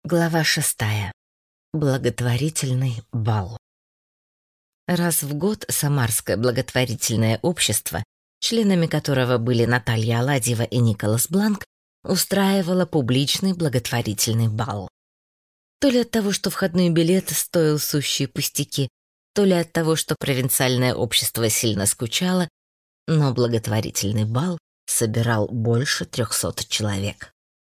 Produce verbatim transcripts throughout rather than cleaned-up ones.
Глава шестая. Благотворительный бал. Раз в год Самарское благотворительное общество, членами которого были Наталья Аладьева и Николас Бланк, устраивало публичный благотворительный бал. То ли от того, что входной билет стоил сущие пустяки, то ли от того, что провинциальное общество сильно скучало, но благотворительный бал собирал больше трехсот человек.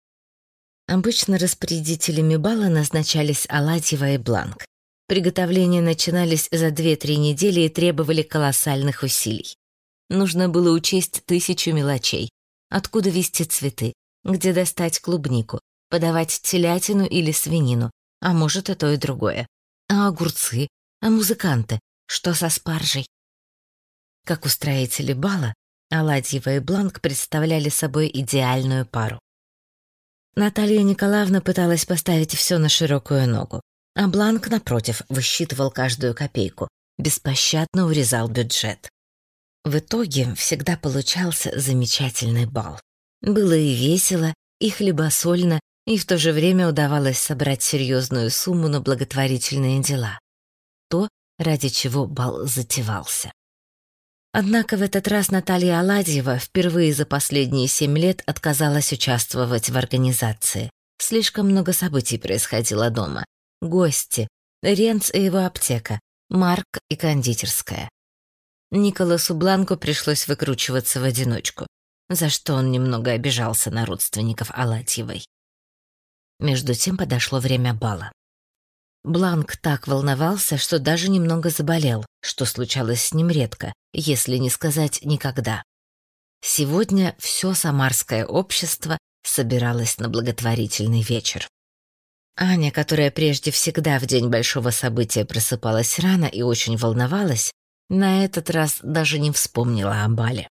Обычно распорядителями бала назначались Аладьева и Бланк. Приготовления начинались за две-три недели и требовали колоссальных усилий. Нужно было учесть тысячу мелочей. Откуда везти цветы, где достать клубнику, подавать телятину или свинину, а может и то и другое. А огурцы, а музыканты, что со спаржей? Как устроители бала, Аладьева и Бланк представляли собой идеальную пару. Наталья Николаевна пыталась поставить все на широкую ногу, а Бланк, напротив, высчитывал каждую копейку, беспощадно урезал бюджет. В итоге всегда получался замечательный бал. Было и весело, и хлебосольно, и в то же время удавалось собрать серьезную сумму на благотворительные дела. То, ради чего бал затевался. Однако в этот раз Наталья Аладьева впервые за последние семь лет отказалась участвовать в организации. Слишком много событий происходило дома. Гости, Ренц и его аптека, Марк и кондитерская. Николасу Бланку пришлось выкручиваться в одиночку, за что он немного обижался на родственников Аладьевой. Между тем подошло время бала. Бланк так волновался, что даже немного заболел, что случалось с ним редко, если не сказать никогда. Сегодня все самарское общество собиралось на благотворительный вечер. Аня, которая прежде всегда в день большого события просыпалась рано и очень волновалась, на этот раз даже не вспомнила о бале.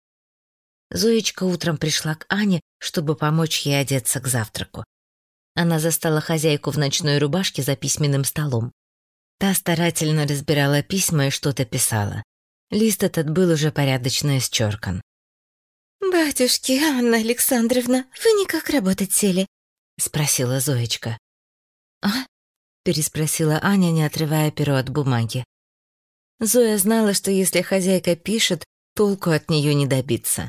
Зоечка утром пришла к Ане, чтобы помочь ей одеться к завтраку. Она застала хозяйку в ночной рубашке за письменным столом. Та старательно разбирала письма и что-то писала. Лист этот был уже порядочно исчеркан. «Батюшки, Анна Александровна, вы никак работать сели?» — спросила Зоечка. «А?» — переспросила Аня, не отрывая перо от бумаги. Зоя знала, что если хозяйка пишет, толку от нее не добиться.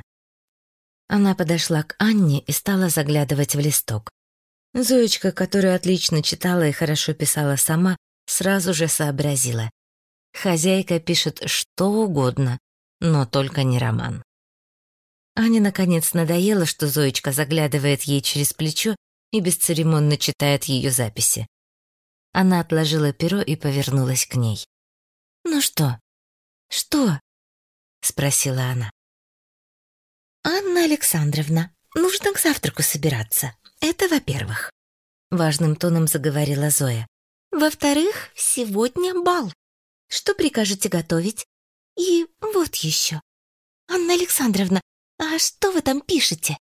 Она подошла к Анне и стала заглядывать в листок. Зоечка, которая отлично читала и хорошо писала сама, сразу же сообразила. Хозяйка пишет что угодно, но только не роман. Ане наконец надоело, что Зоечка заглядывает ей через плечо и бесцеремонно читает ее записи. Она отложила перо и повернулась к ней. «Ну что? Что?» — спросила она. «Анна Александровна, нужно к завтраку собираться. Это во-первых», — важным тоном заговорила Зоя. «Во-вторых, сегодня бал. Что прикажете готовить? И вот еще. Анна Александровна, а что вы там пишете?»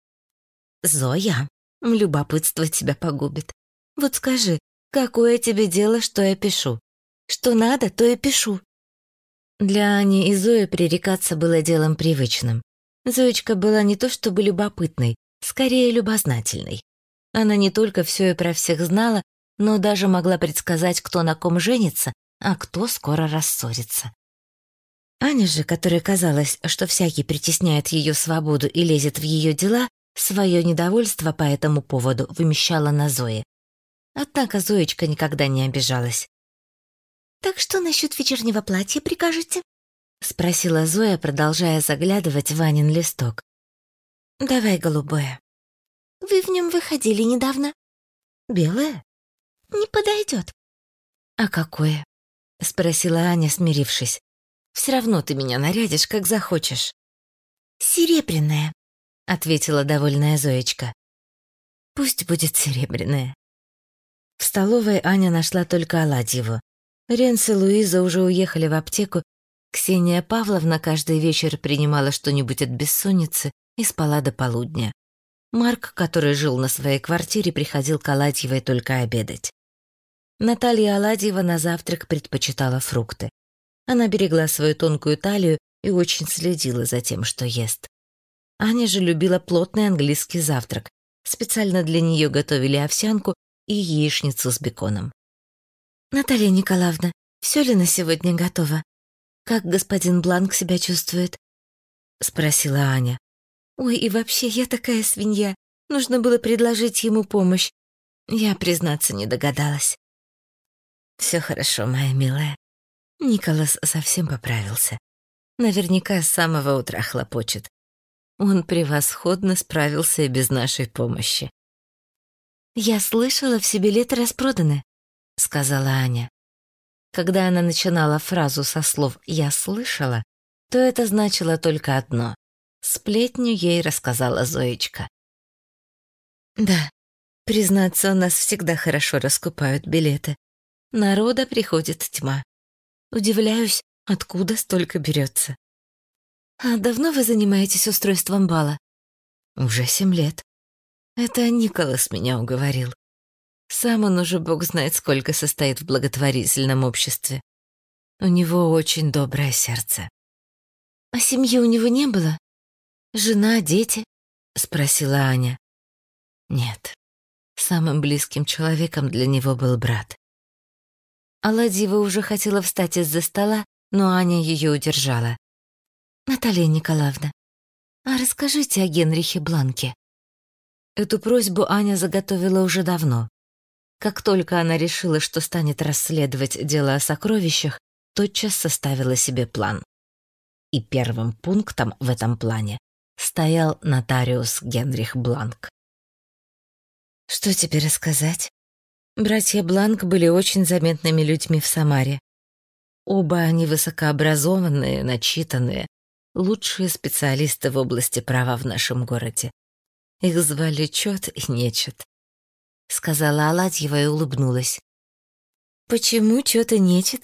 «Зоя, любопытство тебя погубит. Вот скажи, какое тебе дело, что я пишу? Что надо, то и пишу». Для Ани и Зои пререкаться было делом привычным. Зоечка была не то чтобы любопытной, скорее любознательной. Она не только все и про всех знала, но даже могла предсказать, кто на ком женится, а кто скоро рассорится. Аня же, которой казалось, что всякий притесняет ее свободу и лезет в ее дела, свое недовольство по этому поводу вымещала на Зое. Однако Зоечка никогда не обижалась. «Так что насчет вечернего платья прикажете?» — спросила Зоя, продолжая заглядывать в Ванин листок. «Давай голубое». «Вы в нем выходили недавно». «Белое?» «Не подойдет». «А какое?» — спросила Аня, смирившись. «Все равно ты меня нарядишь, как захочешь». «Серебряное», — ответила довольная Зоечка. «Пусть будет серебряное». В столовой Аня нашла только Аладьеву. Ренс и Луиза уже уехали в аптеку. Ксения Павловна каждый вечер принимала что-нибудь от бессонницы и спала до полудня. Марк, который жил на своей квартире, приходил к Аладьевой только обедать. Наталья Аладьева на завтрак предпочитала фрукты. Она берегла свою тонкую талию и очень следила за тем, что ест. Аня же любила плотный английский завтрак. Специально для нее готовили овсянку и яичницу с беконом. «Наталья Николаевна, все ли на сегодня готово? Как господин Бланк себя чувствует?» — спросила Аня. «Ой, и вообще, я такая свинья. Нужно было предложить ему помощь. Я, признаться, не догадалась». «Все хорошо, моя милая. Николас совсем поправился. Наверняка с самого утра хлопочет. Он превосходно справился и без нашей помощи». «Я слышала, все билеты распроданы», — сказала Аня. Когда она начинала фразу со слов «я слышала», то это значило только одно. Сплетню ей рассказала Зоечка. «Да, признаться, у нас всегда хорошо раскупают билеты. Народа приходит тьма. Удивляюсь, откуда столько берется. А давно вы занимаетесь устройством бала?» «Уже семь лет. Это Николас меня уговорил. Сам он уже бог знает сколько состоит в благотворительном обществе. У него очень доброе сердце». «А семьи у него не было? Жена, дети?» — спросила Аня. «Нет, самым близким человеком для него был брат». Аладьева уже хотела встать из-за стола, но Аня ее удержала. «Наталья Николаевна, а расскажите о Генрихе Бланке». Эту просьбу Аня заготовила уже давно. Как только она решила, что станет расследовать дело о сокровищах, тотчас составила себе план. И первым пунктом в этом плане стоял нотариус Генрих Бланк. Что тебе рассказать? Братья Бланк были очень заметными людьми в Самаре. Оба они высокообразованные, начитанные, лучшие специалисты в области права в нашем городе. Их звали Чёт и Нечет, — сказала Аладьева и улыбнулась. «Почему Чёт и Нечет?»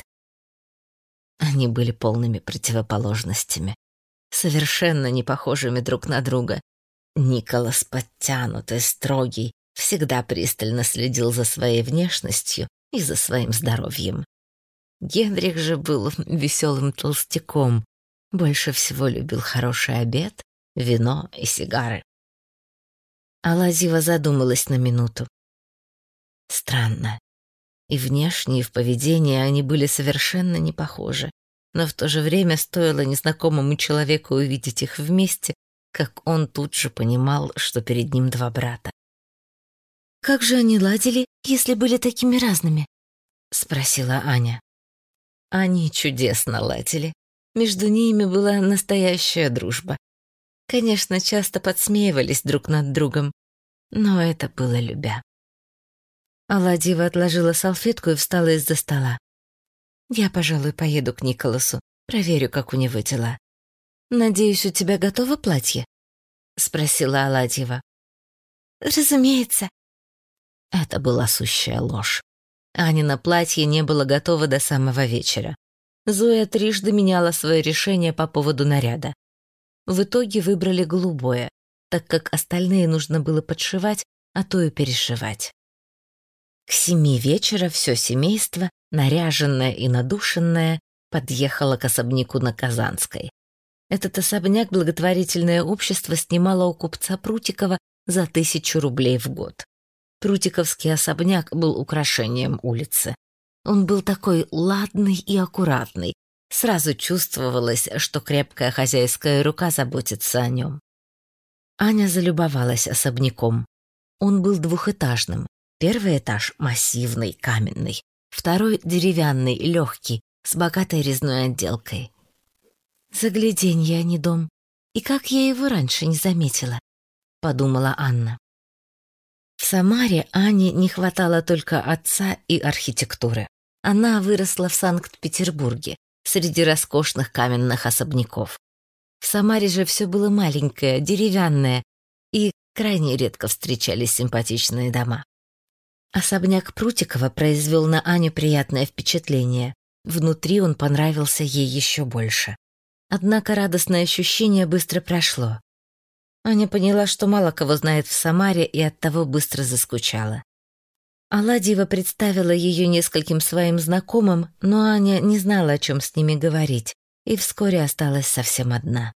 Они были полными противоположностями, совершенно не похожими друг на друга. Николас подтянутый, строгий, всегда пристально следил за своей внешностью и за своим здоровьем. Генрих же был веселым толстяком, больше всего любил хороший обед, вино и сигары. Аладьева задумалась на минуту. Странно. И внешне, и в поведении они были совершенно не похожи, но в то же время стоило незнакомому человеку увидеть их вместе, как он тут же понимал, что перед ним два брата. «Как же они ладили, если были такими разными?» — спросила Аня. Они чудесно ладили. Между ними была настоящая дружба. Конечно, часто подсмеивались друг над другом, но это было любя. Аладьева отложила салфетку и встала из-за стола. «Я, пожалуй, поеду к Николасу, проверю, как у него дела. Надеюсь, у тебя готово платье?» — спросила Аладьева. «Разумеется». Это была сущая ложь. Анина платье не было готово до самого вечера. Зоя трижды меняла свое решение по поводу наряда. В итоге выбрали голубое, так как остальные нужно было подшивать, а то и перешивать. К семи вечера все семейство, наряженное и надушенное, подъехало к особняку на Казанской. Этот особняк благотворительное общество снимало у купца Прутикова за тысячу рублей в год. Прутиковский особняк был украшением улицы. Он был такой ладный и аккуратный. Сразу чувствовалось, что крепкая хозяйская рука заботится о нем. Аня залюбовалась особняком. Он был двухэтажным. Первый этаж массивный, каменный. Второй деревянный, легкий, с богатой резной отделкой. «Загляденье, а не дом. И как я его раньше не заметила», — подумала Анна. В Самаре Ане не хватало только отца и архитектуры. Она выросла в Санкт-Петербурге, среди роскошных каменных особняков. В Самаре же все было маленькое, деревянное, и крайне редко встречались симпатичные дома. Особняк Прутикова произвел на Аню приятное впечатление. Внутри он понравился ей еще больше. Однако радостное ощущение быстро прошло. Аня поняла, что мало кого знает в Самаре, и оттого быстро заскучала. Аладьева представила ее нескольким своим знакомым, но Аня не знала, о чем с ними говорить, и вскоре осталась совсем одна.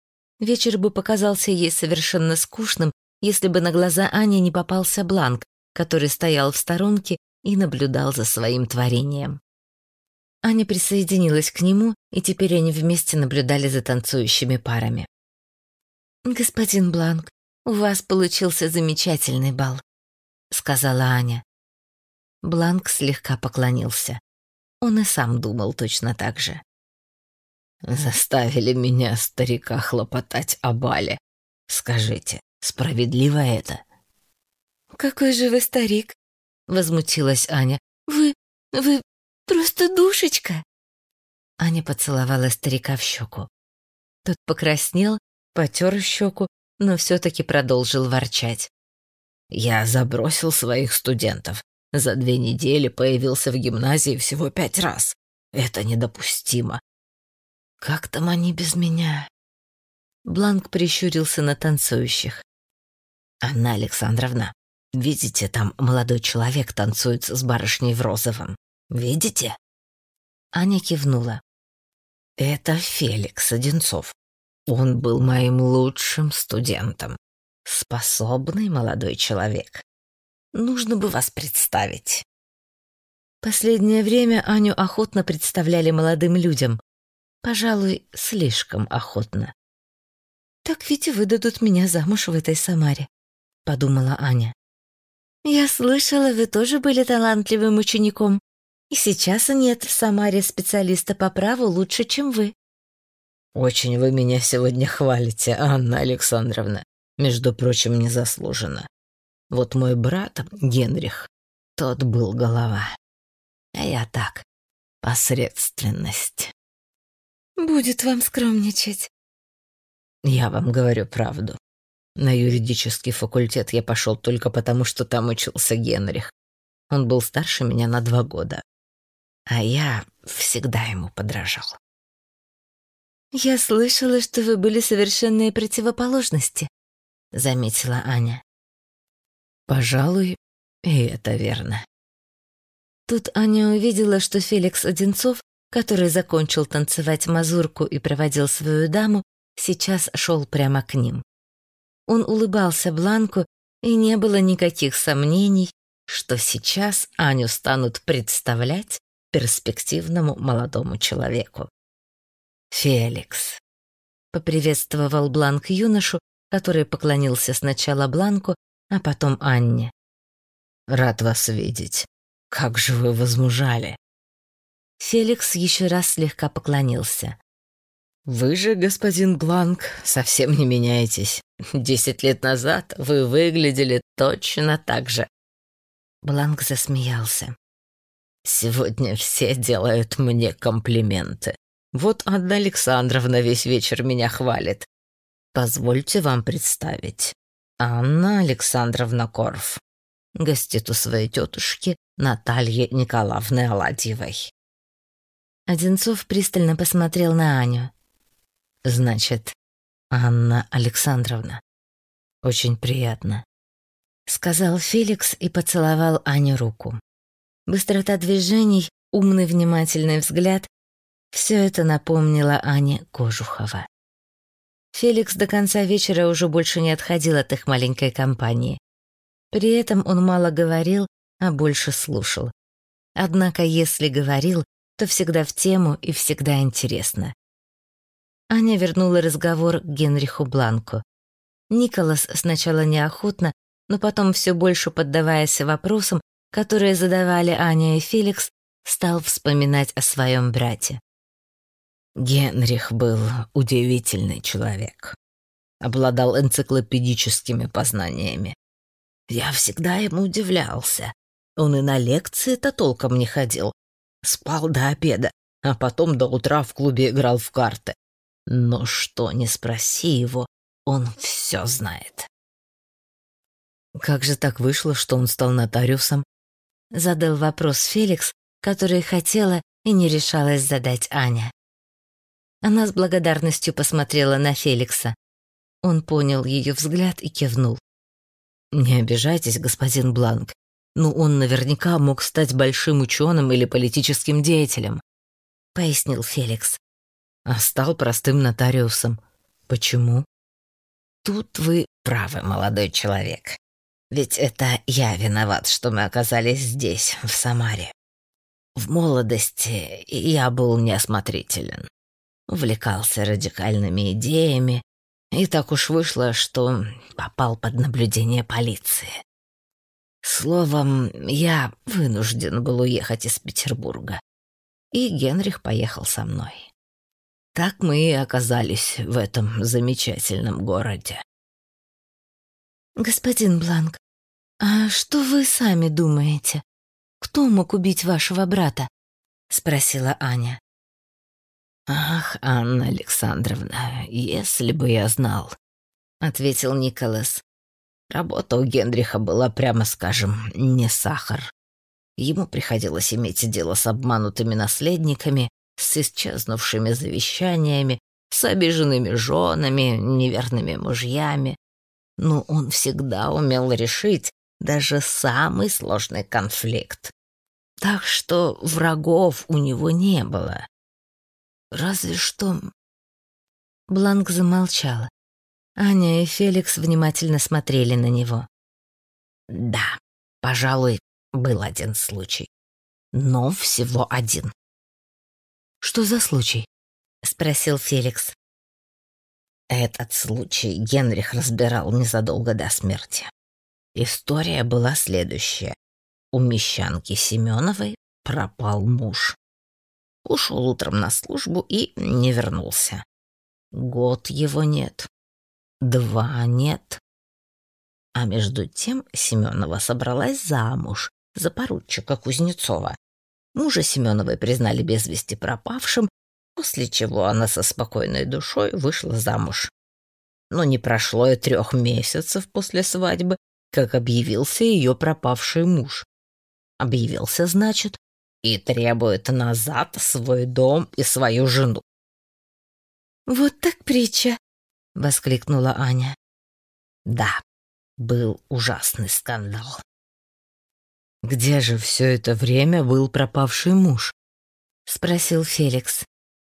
Вечер бы показался ей совершенно скучным, если бы на глаза Ани не попался Бланк, который стоял в сторонке и наблюдал за своим творением. Аня присоединилась к нему, и теперь они вместе наблюдали за танцующими парами. «Господин Бланк, у вас получился замечательный бал», — сказала Аня. Бланк слегка поклонился. Он и сам думал точно так же. «Заставили меня, старика, хлопотать о бале. Скажите, справедливо это?» «Какой же вы старик!» — возмутилась Аня. «Вы... вы просто душечка!» Аня поцеловала старика в щеку. Тот покраснел, потер щеку, но все-таки продолжил ворчать. «Я забросил своих студентов. За две недели появился в гимназии всего пять раз. Это недопустимо. Как там они без меня?» Бланк прищурился на танцующих. «Анна Александровна, видите, там молодой человек танцует с барышней в розовом. Видите?» Аня кивнула. «Это Феликс Одинцов. Он был моим лучшим студентом. Способный молодой человек. Нужно бы вас представить». Последнее время Аню охотно представляли молодым людям. Пожалуй, слишком охотно. «Так ведь выдадут меня замуж в этой Самаре», — подумала Аня. «Я слышала, вы тоже были талантливым учеником, и сейчас нет в Самаре специалиста по праву лучше, чем вы». «Очень вы меня сегодня хвалите, Анна Александровна. Между прочим, незаслуженно. Вот мой брат, Генрих, тот был голова. А я так, посредственность». «Будет вам скромничать». «Я вам говорю правду. На юридический факультет я пошел только потому, что там учился Генрих. Он был старше меня на два года. А я всегда ему подражал». «Я слышала, что вы были совершенные противоположности», — заметила Аня. «Пожалуй, и это верно». Тут Аня увидела, что Феликс Одинцов, который закончил танцевать мазурку и проводил свою даму, сейчас шел прямо к ним. Он улыбался Бланку, и не было никаких сомнений, что сейчас Аню станут представлять перспективному молодому человеку. «Феликс», — поприветствовал Бланк юношу, который поклонился сначала Бланку, а потом Анне. «Рад вас видеть. Как же вы возмужали». Феликс еще раз слегка поклонился. «Вы же, господин Бланк, совсем не меняетесь. Десять лет назад вы выглядели точно так же». Бланк засмеялся. «Сегодня все делают мне комплименты. Вот Анна Александровна весь вечер меня хвалит. Позвольте вам представить. Анна Александровна Корф. Гостит у своей тетушки Натальи Николаевны Аладьевой». Одинцов пристально посмотрел на Аню. «Значит, Анна Александровна. Очень приятно», — сказал Феликс и поцеловал Ане руку. Быстрота движений, умный внимательный взгляд — все это напомнило Ане Кожухова. Феликс до конца вечера уже больше не отходил от их маленькой компании. При этом он мало говорил, а больше слушал. Однако, если говорил, то всегда в тему и всегда интересно. Аня вернула разговор к Генриху Бланку. Николас сначала неохотно, но потом все больше поддаваясь вопросам, которые задавали Аня и Феликс, стал вспоминать о своем брате. Генрих был удивительный человек. Обладал энциклопедическими познаниями. Я всегда ему удивлялся. Он и на лекции-то толком не ходил. Спал до обеда, а потом до утра в клубе играл в карты. Но что ни спроси его, он все знает. «Как же так вышло, что он стал нотариусом?» — задал вопрос Феликс, который хотела и не решалась задать Аня. Она с благодарностью посмотрела на Феликса. Он понял ее взгляд и кивнул. «Не обижайтесь, господин Бланк, но он наверняка мог стать большим ученым или политическим деятелем», — пояснил Феликс. «А стал простым нотариусом. Почему?» «Тут вы правы, молодой человек. Ведь это я виноват, что мы оказались здесь, в Самаре. В молодости я был неосмотрителен, увлекался радикальными идеями, и так уж вышло, что попал под наблюдение полиции. Словом, я вынужден был уехать из Петербурга, и Генрих поехал со мной. Так мы и оказались в этом замечательном городе. Господин Бланк, а что вы сами думаете? Кто мог убить вашего брата? Спросила Аня. Ах, Анна Александровна, если бы я знал, ответил Николас. Работа у Генриха была, прямо скажем, не сахар. Ему приходилось иметь дело с обманутыми наследниками, с исчезнувшими завещаниями, с обиженными женами, неверными мужьями. Но он всегда умел решить даже самый сложный конфликт. Так что врагов у него не было. Разве что... Бланк замолчала. Аня и Феликс внимательно смотрели на него. Да, пожалуй, был один случай. Но всего один. «Что за случай?» — спросил Феликс. Этот случай Генрих разбирал незадолго до смерти. История была следующая. У мещанки Семеновой пропал муж. Ушел утром на службу и не вернулся. Год его нет. Два нет. А между тем Семенова собралась замуж за поручика Кузнецова. Мужа Семеновой признали без вести пропавшим, после чего она со спокойной душой вышла замуж. Но не прошло и трех месяцев после свадьбы, как объявился ее пропавший муж. Объявился, значит, и требует назад свой дом и свою жену. «Вот так притча!» — воскликнула Аня. Да, был ужасный скандал. «Где же все это время был пропавший муж?» — спросил Феликс.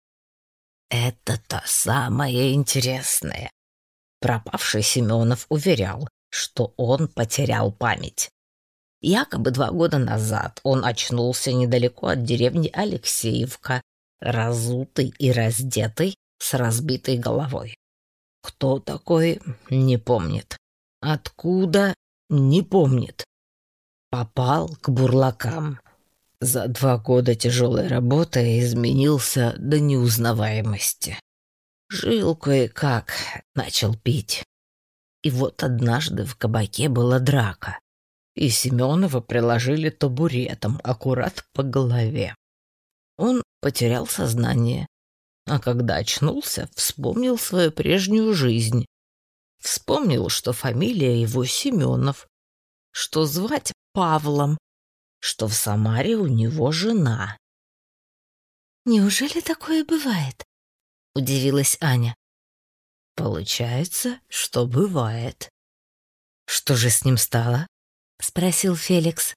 «Это-то самое интересное. Пропавший Семенов уверял, что он потерял память. Якобы два года назад он очнулся недалеко от деревни Алексеевка, разутый и раздетый, с разбитой головой. Кто такой, не помнит. Откуда, не помнит. Попал к бурлакам. За два года тяжелой работы изменился до неузнаваемости. Жил кое-как, начал пить. И вот однажды в кабаке была драка, и Семенова приложили табуретом аккурат по голове. Он потерял сознание, а когда очнулся, вспомнил свою прежнюю жизнь. Вспомнил, что фамилия его Семенов, что звать Павлом, что в Самаре у него жена. «Неужели такое бывает?» — удивилась Аня. «Получается, что бывает». «Что же с ним стало?» — спросил Феликс.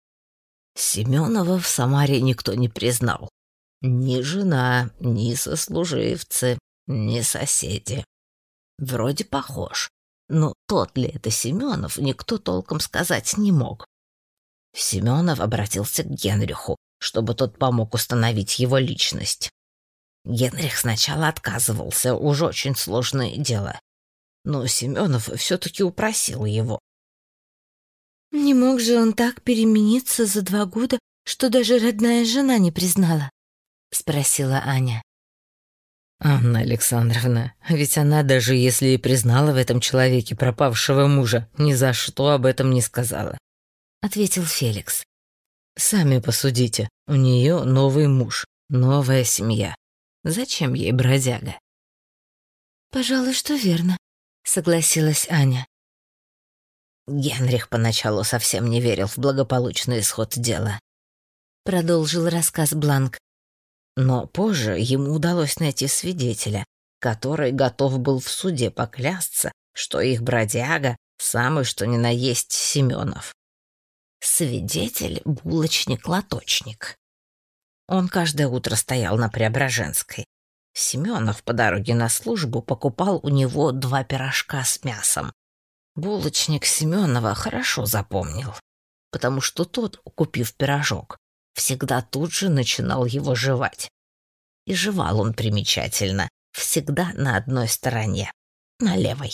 Семенова в Самаре никто не признал. Ни жена, ни сослуживцы, ни соседи. Вроде похож, но тот ли это Семенов, никто толком сказать не мог. Семенов обратился к Генриху, чтобы тот помог установить его личность. Генрих сначала отказывался, уж очень сложное дело. Но Семенов все-таки упросил его. «Не мог же он так перемениться за два года, что даже родная жена не признала?» — спросила Аня. «Анна Александровна, ведь она, даже если и признала в этом человеке пропавшего мужа, ни за что об этом не сказала», — ответил Феликс. «Сами посудите, у нее новый муж, новая семья. Зачем ей бродяга?» «Пожалуй, что верно», — согласилась Аня. Генрих поначалу совсем не верил в благополучный исход дела. Продолжил рассказ Бланк. Но позже ему удалось найти свидетеля, который готов был в суде поклясться, что их бродяга самый что ни на есть Семенов. Свидетель — булочник-лоточник. Он каждое утро стоял на Преображенской. Семенов по дороге на службу покупал у него два пирожка с мясом. Булочник Семенова хорошо запомнил, потому что тот, купив пирожок, всегда тут же начинал его жевать. И жевал он примечательно, всегда на одной стороне, на левой.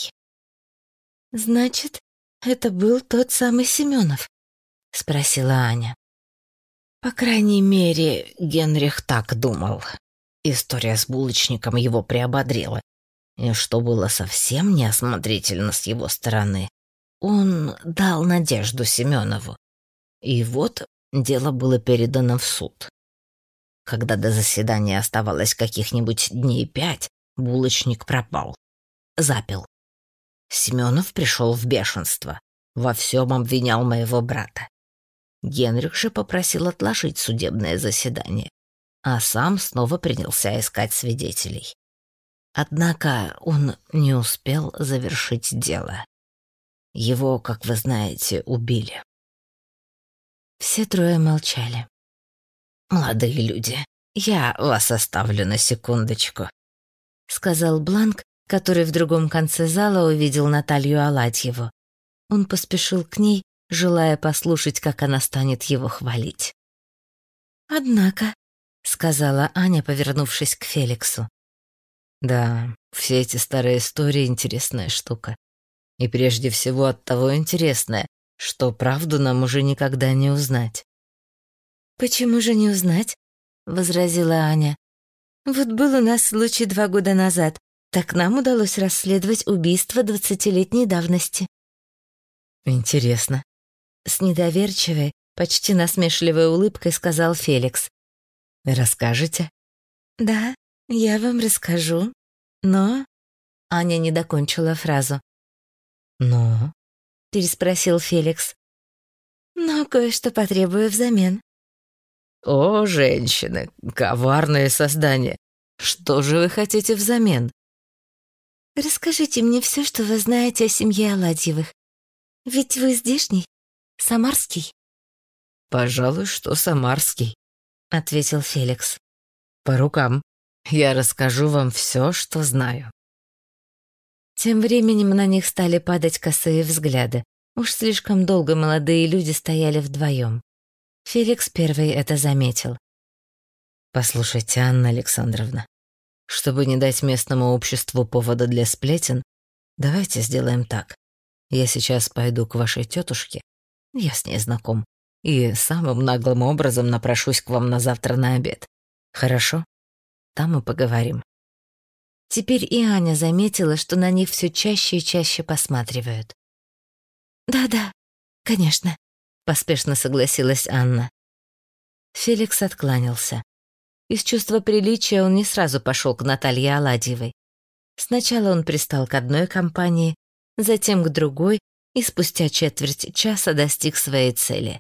«Значит, это был тот самый Семенов?» — спросила Аня. По крайней мере, Генрих так думал. История с булочником его приободрила. И что было совсем неосмотрительно с его стороны, он дал надежду Семенову. И вот дело было передано в суд. Когда до заседания оставалось каких-нибудь дней пять, булочник пропал. Запил. Семенов пришел в бешенство. Во всем обвинял моего брата. Генрих же попросил отложить судебное заседание, а сам снова принялся искать свидетелей. Однако он не успел завершить дело. Его, как вы знаете, убили. Все трое молчали. «Молодые люди, я вас оставлю на секундочку», — сказал Бланк, который в другом конце зала увидел Наталью Аладьеву. Он поспешил к ней, желая послушать, как она станет его хвалить. «Однако», — сказала Аня, повернувшись к Феликсу. «Да, все эти старые истории — интересная штука. И прежде всего от того интересная, что правду нам уже никогда не узнать». «Почему же не узнать?» — возразила Аня. «Вот был у нас случай два года назад, так нам удалось расследовать убийство двадцатилетней давности». «Интересно», — с недоверчивой, почти насмешливой улыбкой сказал Феликс. «Расскажете?» «Да, я вам расскажу, но...» Аня не докончила фразу. «Но?» — переспросил Феликс. «Но кое-что потребую взамен». «О, женщины, коварные создания! Что же вы хотите взамен?» «Расскажите мне все, что вы знаете о семье Аладьевых. Ведь вы здешний, самарский». «Пожалуй, что самарский», — ответил Феликс. «По рукам. Я расскажу вам все, что знаю». Тем временем на них стали падать косые взгляды. Уж слишком долго молодые люди стояли вдвоем. Феликс первый это заметил. «Послушайте, Анна Александровна, чтобы не дать местному обществу повода для сплетен, давайте сделаем так. Я сейчас пойду к вашей тетушке, я с ней знаком, и самым наглым образом напрошусь к вам на завтра на обед. Хорошо? Там и поговорим». Теперь и Аня заметила, что на них все чаще и чаще посматривают. «Да-да, конечно», — поспешно согласилась Анна. Феликс откланялся. Из чувства приличия он не сразу пошел к Наталье Аладьевой. Сначала он пристал к одной компании, затем к другой и спустя четверть часа достиг своей цели.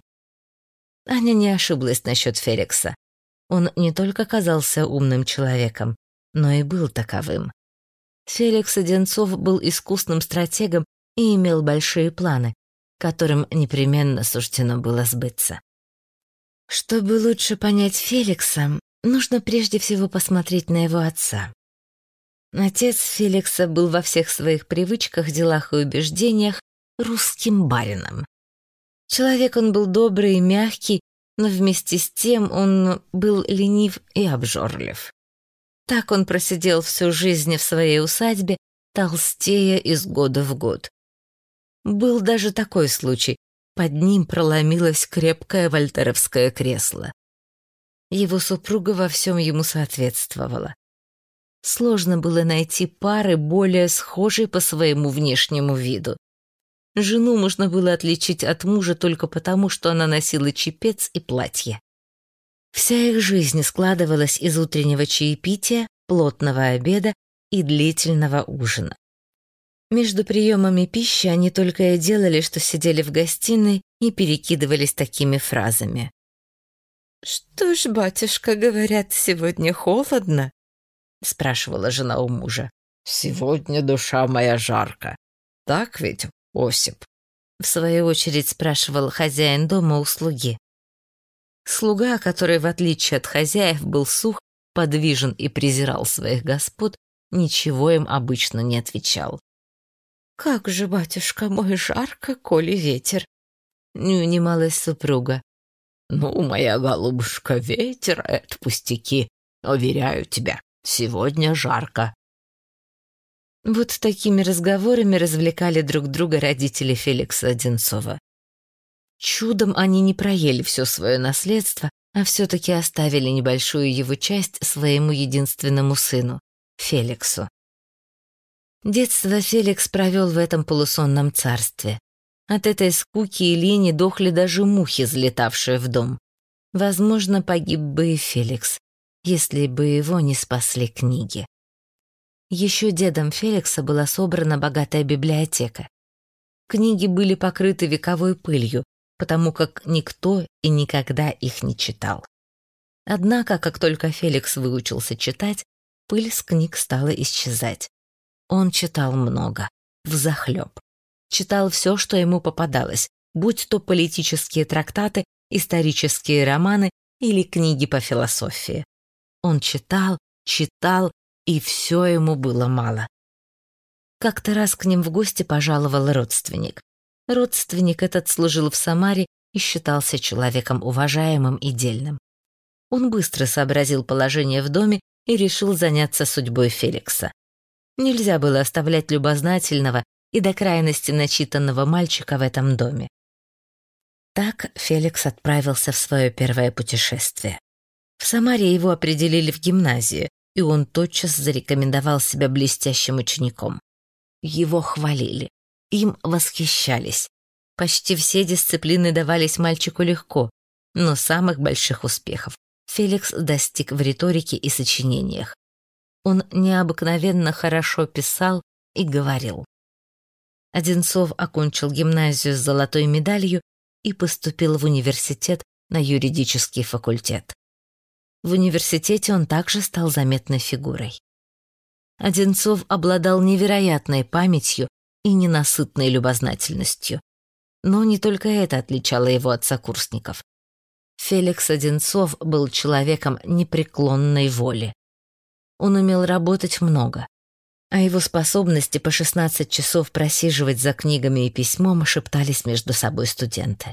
Аня не ошиблась насчет Феликса. Он не только казался умным человеком, но и был таковым. Феликс Одинцов был искусным стратегом и имел большие планы, которым непременно суждено было сбыться. Чтобы лучше понять Феликса, нужно прежде всего посмотреть на его отца. Отец Феликса был во всех своих привычках, делах и убеждениях русским барином. Человек он был добрый и мягкий, но вместе с тем он был ленив и обжорлив. Так он просидел всю жизнь в своей усадьбе, толстея из года в год. Был даже такой случай. Под ним проломилось крепкое вольтеровское кресло. Его супруга во всем ему соответствовала. Сложно было найти пары, более схожей по своему внешнему виду. Жену можно было отличить от мужа только потому, что она носила чепец и платье. Вся их жизнь складывалась из утреннего чаепития, плотного обеда и длительного ужина. Между приемами пищи они только и делали, что сидели в гостиной и перекидывались такими фразами. «Что ж, батюшка, говорят, сегодня холодно?» — спрашивала жена у мужа. «Сегодня душа моя жарко. Так ведь, Осип?» — в свою очередь спрашивал хозяин дома у слуги. Слуга, который, в отличие от хозяев, был сух, подвижен и презирал своих господ, ничего им обычно не отвечал. «Как же, батюшка мой, жарко, коли ветер!» Не унималась супруга. «Ну, моя голубушка, ветер — это пустяки. Уверяю тебя, сегодня жарко». Вот такими разговорами развлекали друг друга родители Феликса Одинцова. Чудом они не проели все свое наследство, а все-таки оставили небольшую его часть своему единственному сыну, Феликсу. Детство Феликс провел в этом полусонном царстве. От этой скуки и лени дохли даже мухи, залетавшие в дом. Возможно, погиб бы и Феликс, если бы его не спасли книги. Еще дедом Феликса была собрана богатая библиотека. Книги были покрыты вековой пылью, потому как никто и никогда их не читал. Однако, как только Феликс выучился читать, пыль с книг стала исчезать. Он читал много, взахлеб. Читал все, что ему попадалось, будь то политические трактаты, исторические романы или книги по философии. Он читал, читал, и все ему было мало. Как-то раз к ним в гости пожаловал родственник. Родственник этот служил в Самаре и считался человеком уважаемым и дельным. Он быстро сообразил положение в доме и решил заняться судьбой Феликса. Нельзя было оставлять любознательного и до крайности начитанного мальчика в этом доме. Так Феликс отправился в свое первое путешествие. В Самаре его определили в гимназию, и он тотчас зарекомендовал себя блестящим учеником. Его хвалили, им восхищались. Почти все дисциплины давались мальчику легко, но самых больших успехов Феликс достиг в риторике и сочинениях. Он необыкновенно хорошо писал и говорил. Одинцов окончил гимназию с золотой медалью и поступил в университет на юридический факультет. В университете он также стал заметной фигурой. Одинцов обладал невероятной памятью и ненасытной любознательностью. Но не только это отличало его от сокурсников. Феликс Одинцов был человеком непреклонной воли. Он умел работать много, а его способности по шестнадцать часов просиживать за книгами и письмом шептались между собой студенты.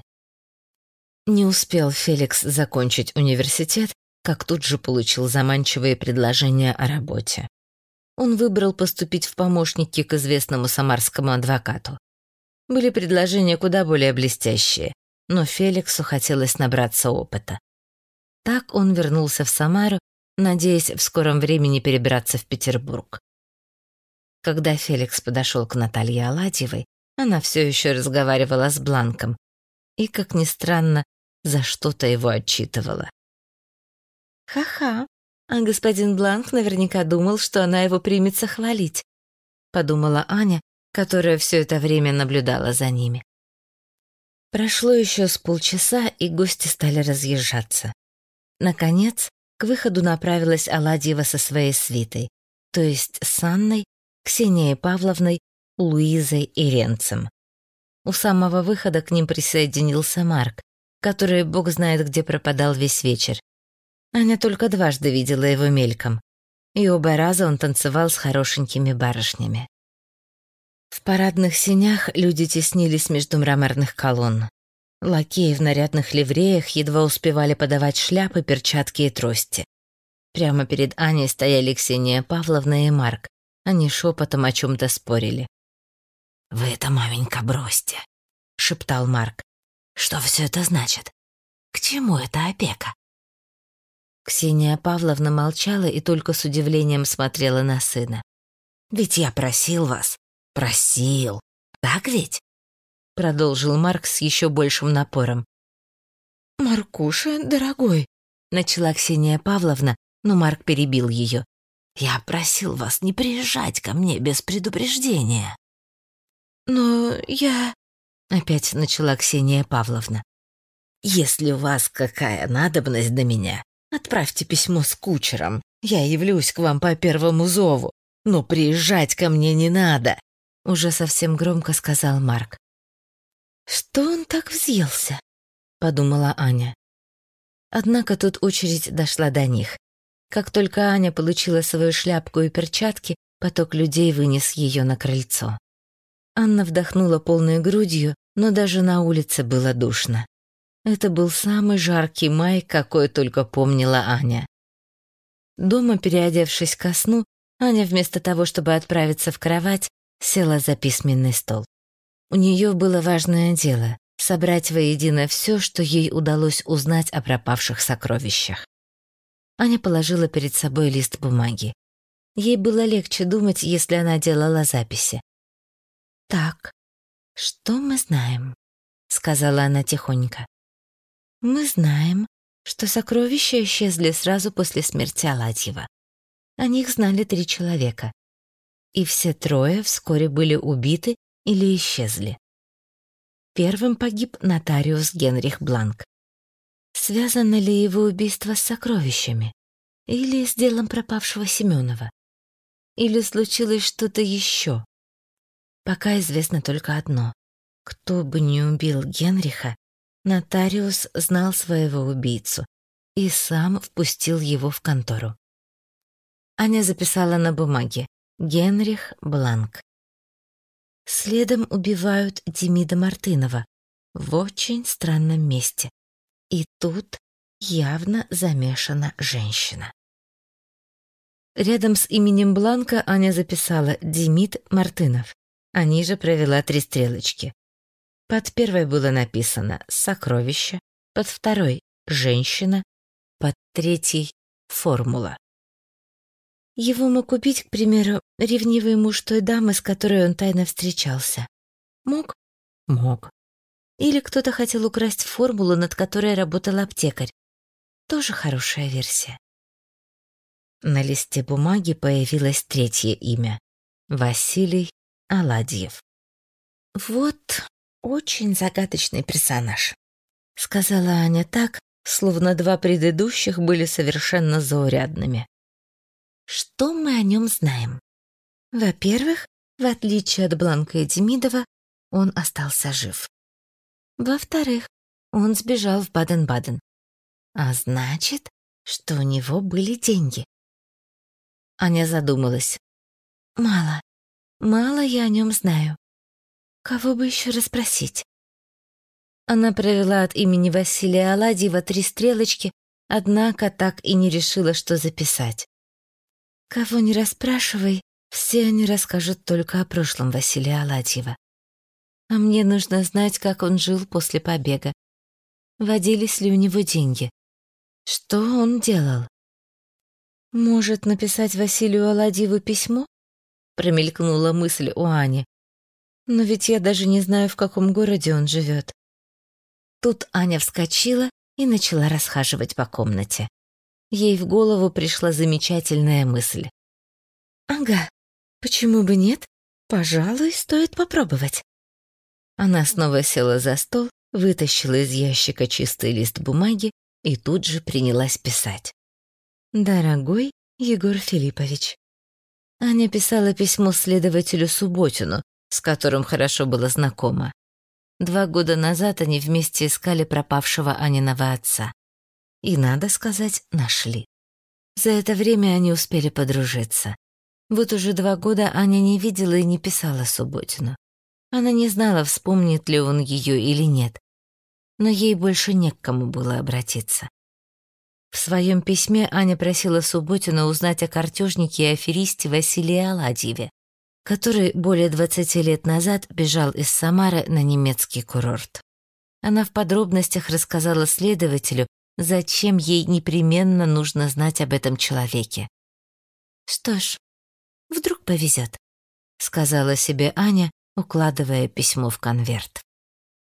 Не успел Феликс закончить университет, как тут же получил заманчивые предложения о работе. Он выбрал поступить в помощники к известному самарскому адвокату. Были предложения куда более блестящие, но Феликсу хотелось набраться опыта. Так он вернулся в Самару, надеясь в скором времени перебраться в Петербург. Когда Феликс подошел к Наталье Аладьевой, она все еще разговаривала с Бланком и, как ни странно, за что-то его отчитывала. «Ха-ха, а господин Бланк наверняка думал, что она его примется хвалить», подумала Аня, которая все это время наблюдала за ними. Прошло еще с полчаса, и гости стали разъезжаться. Наконец, к выходу направилась Аладьева со своей свитой, то есть с Анной, Ксенией Павловной, Луизой и Ренцем. У самого выхода к ним присоединился Марк, который бог знает где пропадал весь вечер. Аня только дважды видела его мельком, и оба раза он танцевал с хорошенькими барышнями. В парадных сенях люди теснились между мраморных колонн. Лакеи в нарядных ливреях едва успевали подавать шляпы, перчатки и трости. Прямо перед Аней стояли Ксения Павловна и Марк. Они шепотом о чем-то спорили. «Вы это, маменька, бросьте», — шептал Марк. «Что все это значит? К чему эта опека?» Ксения Павловна молчала и только с удивлением смотрела на сына. «Ведь я просил вас, просил, так ведь?» Продолжил Марк с еще большим напором. «Маркуша, дорогой», — начала Ксения Павловна, но Марк перебил ее. «Я просил вас не приезжать ко мне без предупреждения». «Но я...» — опять начала Ксения Павловна. «Если у вас какая надобность до меня, отправьте письмо с кучером. Я явлюсь к вам по первому зову. Но приезжать ко мне не надо», — уже совсем громко сказал Марк. «Что он так взъелся?» — подумала Аня. Однако тут очередь дошла до них. Как только Аня получила свою шляпку и перчатки, поток людей вынес ее на крыльцо. Анна вдохнула полной грудью, но даже на улице было душно. Это был самый жаркий май, какой только помнила Аня. Дома, переодевшись ко сну, Аня вместо того, чтобы отправиться в кровать, села за письменный стол. У нее было важное дело — собрать воедино все, что ей удалось узнать о пропавших сокровищах. Аня положила перед собой лист бумаги. Ей было легче думать, если она делала записи. «Так, что мы знаем?» — сказала она тихонько. «Мы знаем, что сокровища исчезли сразу после смерти Аладьева. О них знали три человека. И все трое вскоре были убиты или исчезли. Первым погиб нотариус Генрих Бланк. Связано ли его убийство с сокровищами? Или с делом пропавшего Семенова? Или случилось что-то еще? Пока известно только одно. Кто бы ни убил Генриха, нотариус знал своего убийцу и сам впустил его в контору. Аня записала на бумаге «Генрих Бланк». Следом убивают Демида Мартынова в очень странном месте. И тут явно замешана женщина. Рядом с именем Бланка Аня записала «Демид Мартынов». А ниже провела три стрелочки. Под первой было написано «Сокровище», под второй «Женщина», под третьей «Формула». Его мог убить, к примеру, ревнивый муж той дамы, с которой он тайно встречался. Мог? Мог. Или кто-то хотел украсть формулу, над которой работал аптекарь. Тоже хорошая версия. На листе бумаги появилось третье имя — Василий Аладьев. «Вот очень загадочный персонаж», — сказала Аня так, словно два предыдущих были совершенно заурядными. «Что мы о нем знаем? Во-первых, в отличие от Бланка и Демидова, он остался жив. Во-вторых, он сбежал в Баден-Баден. А значит, что у него были деньги». Аня задумалась. «Мало. Мало я о нем знаю. Кого бы еще расспросить?» Она провела от имени Василия Аладьева три стрелочки, однако так и не решила, что записать. Кого не расспрашивай, все они расскажут только о прошлом Василия Аладьева. А мне нужно знать, как он жил после побега. Водились ли у него деньги? Что он делал? Может, написать Василию Аладьеву письмо? Промелькнула мысль у Ани. Но ведь я даже не знаю, в каком городе он живет. Тут Аня вскочила и начала расхаживать по комнате. Ей в голову пришла замечательная мысль. «Ага, почему бы нет? Пожалуй, стоит попробовать». Она снова села за стол, вытащила из ящика чистый лист бумаги и тут же принялась писать. «Дорогой Егор Филиппович». Аня писала письмо следователю Субботину, с которым хорошо была знакома. Два года назад они вместе искали пропавшего Аниного отца. И, надо сказать, нашли. За это время они успели подружиться. Вот уже два года Аня не видела и не писала Субботину. Она не знала, вспомнит ли он ее или нет. Но ей больше не к кому было обратиться. В своем письме Аня просила Субботина узнать о картежнике и аферисте Василии Аладьеве, который более двадцати лет назад бежал из Самары на немецкий курорт. Она в подробностях рассказала следователю, зачем ей непременно нужно знать об этом человеке. «Что ж, вдруг повезет», — сказала себе Аня, укладывая письмо в конверт.